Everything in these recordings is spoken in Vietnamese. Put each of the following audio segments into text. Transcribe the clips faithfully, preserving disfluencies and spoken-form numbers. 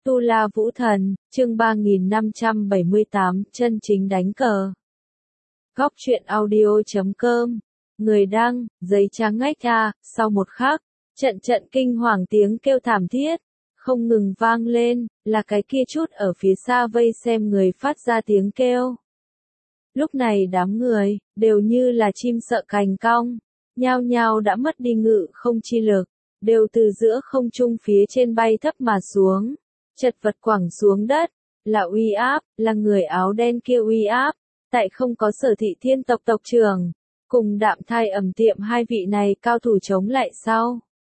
Tu La Vũ Thần, chương ba nghìn năm trăm bảy mươi tám, chân chính đánh cờ. Góc truyện audio chấm com. Người đăng, giấy trắng ngách a, sau một khắc, trận trận kinh hoàng tiếng kêu thảm thiết, không ngừng vang lên, là cái kia chút ở phía xa vây xem người phát ra tiếng kêu. Lúc này đám người, đều như là chim sợ cành cong, nhao nhao đã mất đi ngự không chi lực, đều từ giữa không trung phía trên bay thấp mà xuống. Chật vật quẳng xuống đất, là uy áp, là người áo đen kia uy áp, tại không có Sở Thị Thiên tộc tộc trưởng, cùng Đạm Thai Ẩm Tiệm hai vị này cao thủ chống lại sau.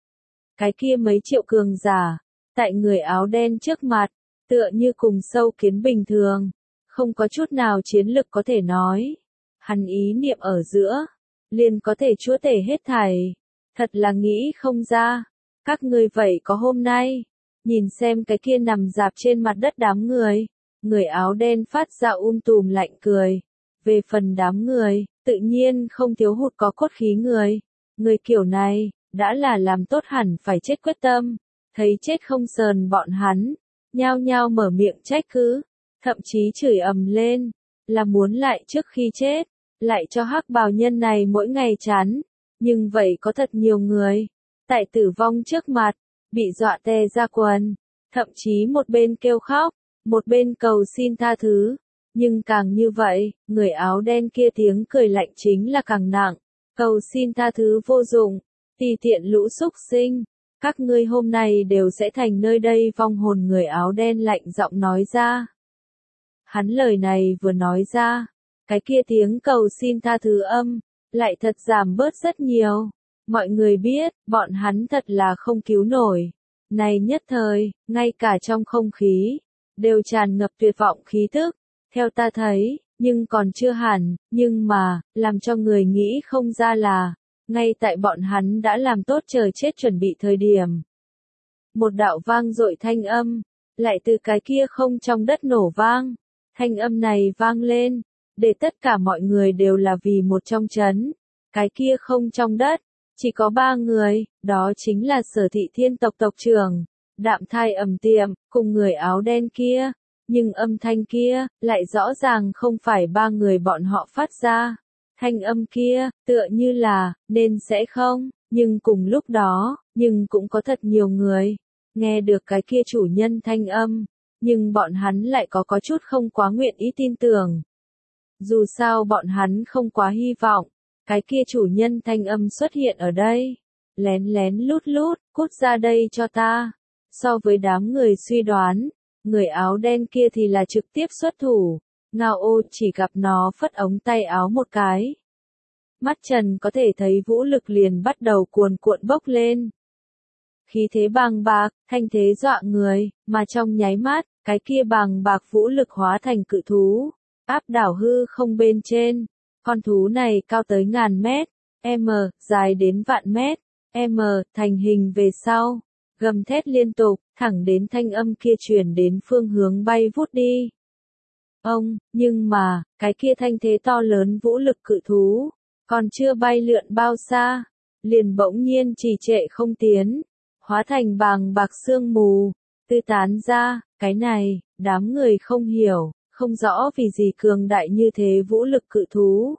Cái kia mấy triệu cường giả, tại người áo đen trước mặt, tựa như cùng sâu kiến bình thường, không có chút nào chiến lực có thể nói. Hắn ý niệm ở giữa, liền có thể chúa tể hết thảy, thật là nghĩ không ra, các ngươi vậy có hôm nay. Nhìn xem cái kia nằm dạp trên mặt đất đám người, người áo đen phát ra um tùm lạnh cười. Về phần đám người, tự nhiên không thiếu hụt có cốt khí người. Người kiểu này, đã là làm tốt hẳn phải chết quyết tâm. Thấy chết không sờn bọn hắn, nhao nhao mở miệng trách cứ, thậm chí chửi ầm lên, là muốn lại trước khi chết, lại cho hắc bào nhân này mỗi ngày chán. Nhưng vậy có thật nhiều người, tại tử vong trước mặt, bị dọa tè ra quần, thậm chí một bên kêu khóc, một bên cầu xin tha thứ. Nhưng càng như vậy, người áo đen kia tiếng cười lạnh chính là càng nặng, cầu xin tha thứ vô dụng, tùy tiện lũ súc sinh, các ngươi hôm nay đều sẽ thành nơi đây vong hồn. Người áo đen lạnh giọng nói ra. Hắn lời này vừa nói ra, cái kia tiếng cầu xin tha thứ âm, lại thật giảm bớt rất nhiều. Mọi người biết, bọn hắn thật là không cứu nổi. Này nhất thời, ngay cả trong không khí, đều tràn ngập tuyệt vọng khí thức. Theo ta thấy, nhưng còn chưa hẳn, nhưng mà, làm cho người nghĩ không ra là, ngay tại bọn hắn đã làm tốt chờ chết chuẩn bị thời điểm. Một đạo vang dội thanh âm, lại từ cái kia không trong đất nổ vang. Thanh âm này vang lên, để tất cả mọi người đều là vì một trong chấn. Cái kia không trong đất. Chỉ có ba người, đó chính là Sở Thị Thiên tộc tộc trưởng, Đạm Thai Ẩm Tiệm, cùng người áo đen kia. Nhưng âm thanh kia, lại rõ ràng không phải ba người bọn họ phát ra. Thanh âm kia, tựa như là, nên sẽ không, nhưng cùng lúc đó, nhưng cũng có thật nhiều người, nghe được cái kia chủ nhân thanh âm, nhưng bọn hắn lại có có chút không quá nguyện ý tin tưởng. Dù sao bọn hắn không quá hy vọng. Cái kia chủ nhân thanh âm xuất hiện ở đây, lén lén lút lút, cút ra đây cho ta. So với đám người suy đoán, người áo đen kia thì là trực tiếp xuất thủ, Ngao Ô chỉ gặp nó phất ống tay áo một cái. Mắt trần có thể thấy vũ lực liền bắt đầu cuồn cuộn bốc lên. Khí thế bàng bạc, thanh thế dọa người, mà trong nháy mắt, cái kia bàng bạc vũ lực hóa thành cự thú, áp đảo hư không bên trên. Con thú này cao tới ngàn mét, m, dài đến vạn mét, m, thành hình về sau, gầm thét liên tục, thẳng đến thanh âm kia truyền đến phương hướng bay vút đi. Ông, nhưng mà, cái kia thanh thế to lớn vũ lực cự thú, còn chưa bay lượn bao xa, liền bỗng nhiên trì trệ không tiến, hóa thành bàng bạc sương mù, tư tán ra. Cái này, đám người không hiểu. Không rõ vì gì cường đại như thế vũ lực cự thú.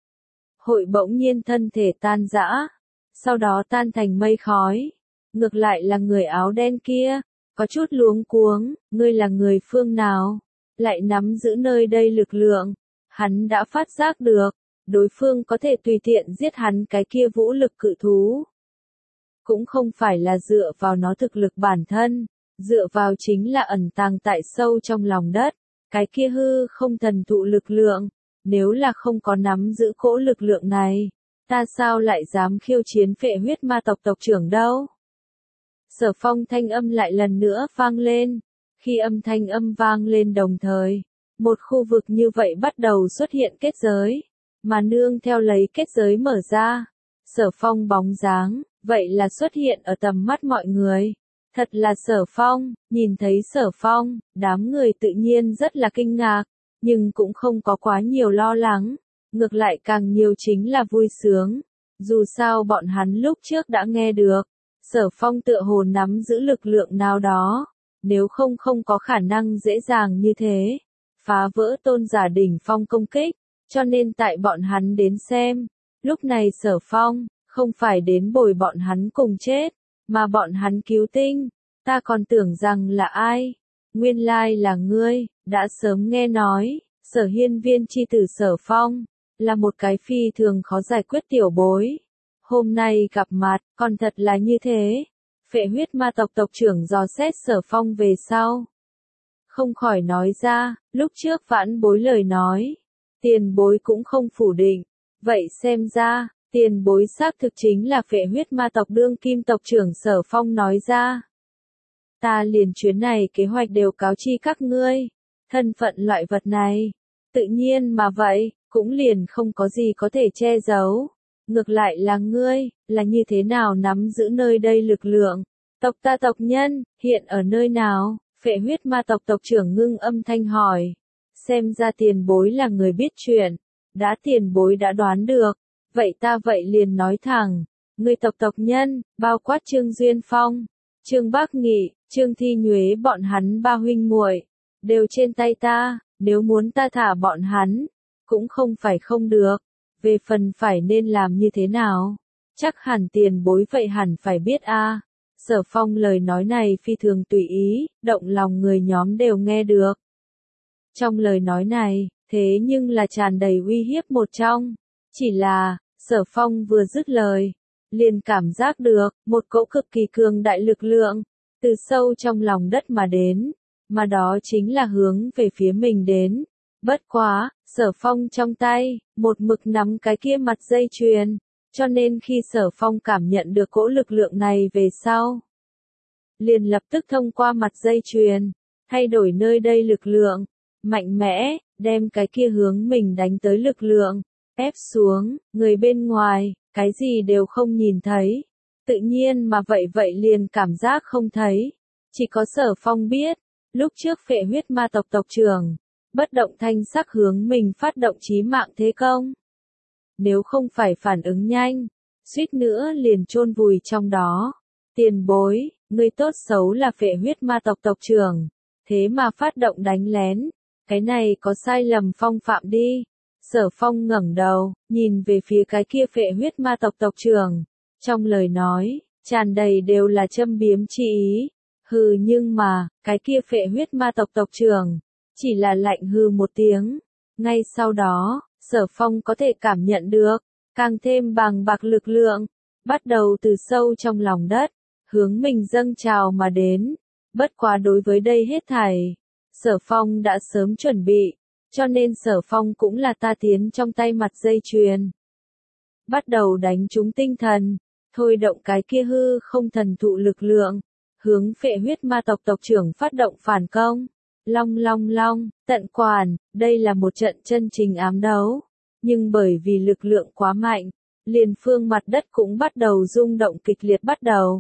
Hội bỗng nhiên thân thể tan rã, sau đó tan thành mây khói. Ngược lại là người áo đen kia, có chút luống cuống, ngươi là người phương nào, lại nắm giữ nơi đây lực lượng. Hắn đã phát giác được, đối phương có thể tùy tiện giết hắn cái kia vũ lực cự thú. Cũng không phải là dựa vào nó thực lực bản thân, dựa vào chính là ẩn tàng tại sâu trong lòng đất. Cái kia hư không thần thụ lực lượng, nếu là không có nắm giữ cỗ lực lượng này, ta sao lại dám khiêu chiến phệ huyết ma tộc tộc trưởng đâu? Sở Phong thanh âm lại lần nữa vang lên, khi âm thanh âm vang lên đồng thời, một khu vực như vậy bắt đầu xuất hiện kết giới, mà nương theo lấy kết giới mở ra, Sở Phong bóng dáng, vậy là xuất hiện ở tầm mắt mọi người. Thật là Sở Phong, nhìn thấy Sở Phong, đám người tự nhiên rất là kinh ngạc, nhưng cũng không có quá nhiều lo lắng, ngược lại càng nhiều chính là vui sướng. Dù sao bọn hắn lúc trước đã nghe được, Sở Phong tựa hồ nắm giữ lực lượng nào đó, nếu không không có khả năng dễ dàng như thế, phá vỡ tôn giả đỉnh phong công kích, cho nên tại bọn hắn đến xem, lúc này Sở Phong, không phải đến bồi bọn hắn cùng chết, mà bọn hắn cứu tinh, ta còn tưởng rằng là ai, nguyên lai là ngươi, đã sớm nghe nói, Sở Hiên Viên chi tử Sở Phong, là một cái phi thường khó giải quyết tiểu bối. Hôm nay gặp mặt, còn thật là như thế. Phệ huyết ma tộc tộc trưởng dò xét Sở Phong về sau. Không khỏi nói ra, lúc trước vãn bối lời nói. Tiền bối cũng không phủ định. Vậy xem ra, tiền bối xác thực chính là phệ huyết ma tộc đương kim tộc trưởng Sở Phong nói ra. Ta liền chuyến này kế hoạch đều cáo chi các ngươi. Thân phận loại vật này. Tự nhiên mà vậy, cũng liền không có gì có thể che giấu. Ngược lại là ngươi, là như thế nào nắm giữ nơi đây lực lượng? Tộc ta tộc nhân, hiện ở nơi nào? Phệ huyết ma tộc tộc trưởng ngưng âm thanh hỏi. Xem ra tiền bối là người biết chuyện. Đã tiền bối đã đoán được. Vậy ta vậy liền nói thẳng. Người tộc tộc nhân, bao quát Trương Duyên Phong, Trương Bác Nghị, Trương Thi Nhuế bọn hắn ba huynh muội đều trên tay ta. Nếu muốn ta thả bọn hắn, cũng không phải không được. Về phần phải nên làm như thế nào? Chắc hẳn tiền bối vậy hẳn phải biết a. À. Sở Phong lời nói này phi thường tùy ý, động lòng người nhóm đều nghe được. Trong lời nói này, thế nhưng là tràn đầy uy hiếp một trong. Chỉ là, Sở Phong vừa dứt lời, liền cảm giác được, một cỗ cực kỳ cường đại lực lượng, từ sâu trong lòng đất mà đến, mà đó chính là hướng về phía mình đến. Bất quá, Sở Phong trong tay, một mực nắm cái kia mặt dây chuyền, cho nên khi Sở Phong cảm nhận được cỗ lực lượng này về sau, liền lập tức thông qua mặt dây chuyền, thay đổi nơi đây lực lượng, mạnh mẽ, đem cái kia hướng mình đánh tới lực lượng, ép xuống, người bên ngoài, cái gì đều không nhìn thấy, tự nhiên mà vậy vậy liền cảm giác không thấy, chỉ có Sở Phong biết, lúc trước phệ huyết ma tộc tộc trưởng, bất động thanh sắc hướng mình phát động chí mạng thế công. Nếu không phải phản ứng nhanh, suýt nữa liền chôn vùi trong đó. Tiền bối, người tốt xấu là phệ huyết ma tộc tộc trưởng, thế mà phát động đánh lén, cái này có sai lầm phong phạm đi. Sở Phong ngẩng đầu, nhìn về phía cái kia phệ huyết ma tộc tộc trưởng, trong lời nói, tràn đầy đều là châm biếm chi ý. Hừ nhưng mà, cái kia phệ huyết ma tộc tộc trưởng, chỉ là lạnh hừ một tiếng. Ngay sau đó, Sở Phong có thể cảm nhận được, càng thêm bàng bạc lực lượng, bắt đầu từ sâu trong lòng đất, hướng mình dâng trào mà đến. Bất quá đối với đây hết thảy, Sở Phong đã sớm chuẩn bị, cho nên Sở Phong cũng là ta tiến trong tay mặt dây chuyền. Bắt đầu đánh trúng tinh thần, thôi động cái kia hư không thần thụ lực lượng, hướng phệ huyết ma tộc tộc trưởng phát động phản công. Long long long, tận quản, đây là một trận chân chính ám đấu. Nhưng bởi vì lực lượng quá mạnh, liền phương mặt đất cũng bắt đầu rung động kịch liệt bắt đầu.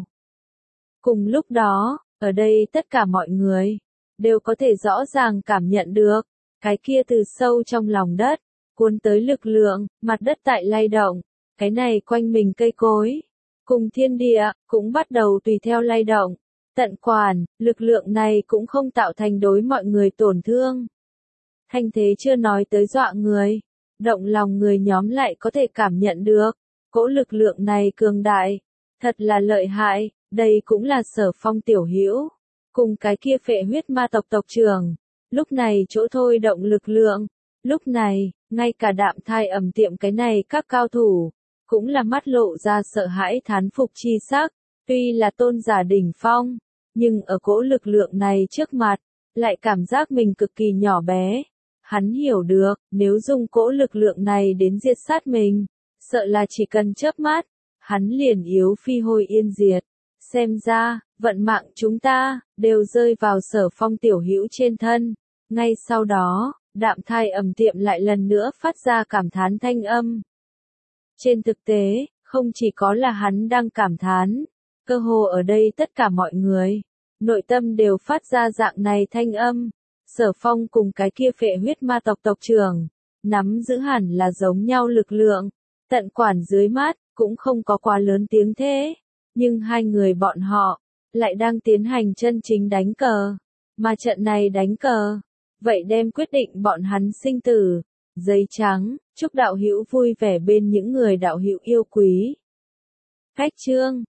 Cùng lúc đó, ở đây tất cả mọi người, đều có thể rõ ràng cảm nhận được, cái kia từ sâu trong lòng đất, cuốn tới lực lượng, mặt đất tại lay động, cái này quanh mình cây cối, cùng thiên địa, cũng bắt đầu tùy theo lay động. Tận quản, lực lượng này cũng không tạo thành đối mọi người tổn thương. Thanh thế chưa nói tới dọa người, động lòng người nhóm lại có thể cảm nhận được, cỗ lực lượng này cường đại, thật là lợi hại, đây cũng là Sở Phong tiểu hữu, cùng cái kia phệ huyết ma tộc tộc trưởng, lúc này chỗ thôi động lực lượng, lúc này, ngay cả Đạm Thai ẩm tiệm cái này các cao thủ, cũng là mắt lộ ra sợ hãi thán phục chi sắc, tuy là tôn giả đỉnh phong, nhưng ở cỗ lực lượng này trước mặt, lại cảm giác mình cực kỳ nhỏ bé. Hắn hiểu được, nếu dùng cỗ lực lượng này đến diệt sát mình, sợ là chỉ cần chớp mắt, hắn liền yếu phi hôi yên diệt. Xem ra, vận mạng chúng ta, đều rơi vào Sở Phong tiểu hữu trên thân. Ngay sau đó, Đạm Thai ẩm tiệm lại lần nữa phát ra cảm thán thanh âm. Trên thực tế, không chỉ có là hắn đang cảm thán, cơ hồ ở đây tất cả mọi người, nội tâm đều phát ra dạng này thanh âm. Sở Phong cùng cái kia phệ huyết ma tộc tộc trưởng, nắm giữ hẳn là giống nhau lực lượng, tận quản dưới mắt, cũng không có quá lớn tiếng thế, nhưng hai người bọn họ, lại đang tiến hành chân chính đánh cờ. Mà trận này đánh cờ, vậy đem quyết định bọn hắn sinh tử. Giấy trắng, chúc đạo hữu vui vẻ bên những người đạo hữu yêu quý. Khách chương